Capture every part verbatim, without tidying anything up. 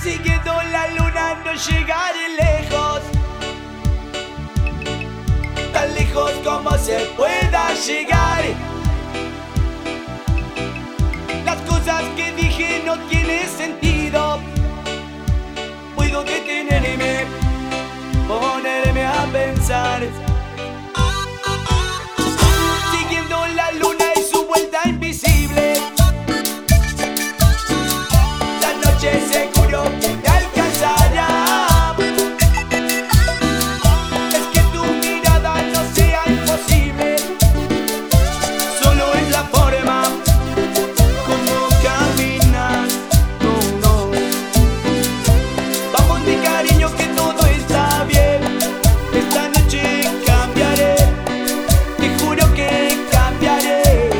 Siguiendo la luna no llegaré lejos, tan lejos como se pueda llegar. Las cosas que dije no tienen sentido. Puedo detenerme, ponerme a pensar. Siguiendo la luna y su vuelta invisible, la noche seguro que me alcanzará. Es que tu mirada no sea imposible, solo es la forma como caminas. No, no. Vamos mi cariño que todo está bien. Esta noche cambiaré, te juro que cambiaré.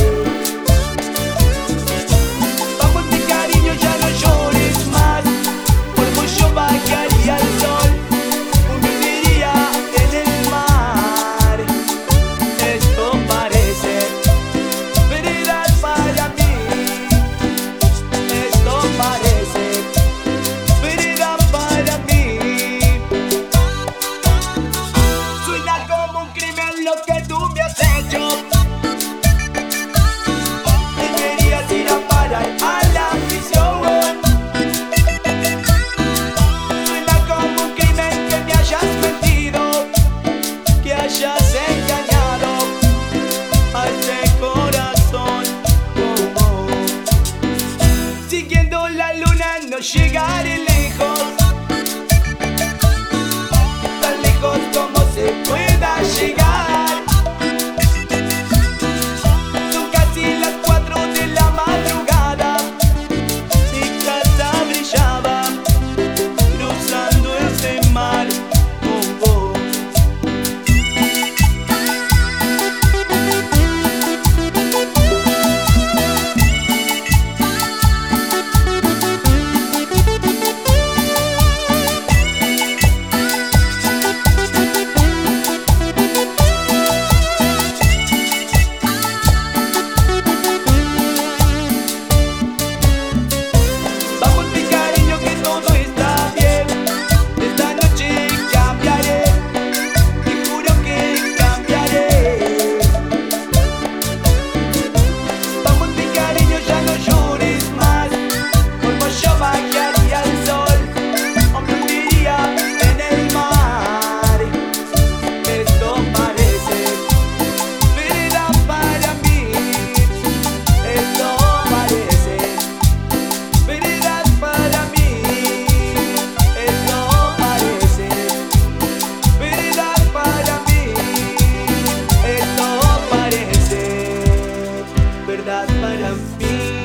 Vamos mi cariño, ya no llores más. Por vos yo bajaría al sol, hundiría en el mar. Esto parece verdad para mí. Esto parece verdad para mí. Suena como un crimen lo que tú me has hecho. Deberías ir a parar a la prisión. Suena como un crimen que me hayas mentido, que hayas engañado a este corazón. Oh, oh. Siguiendo la luna no llegaré lejos, tan lejos como se pueda llegar. Son casi las cuatro de la madrugada, mi casa brillaba cruzando ese mar. Oh, oh. Vamos mi cariño que todo está bien. Esta noche cambiaré, te juro que cambiaré. Vamos mi cariño, ya no llores más. Por vos yo bajaría al sol, o me hundiría en el mar. Esto parece verdad para mí. Esto parece verdad para mí. Esto parece verdad para mí. Esto parece verdad para mí.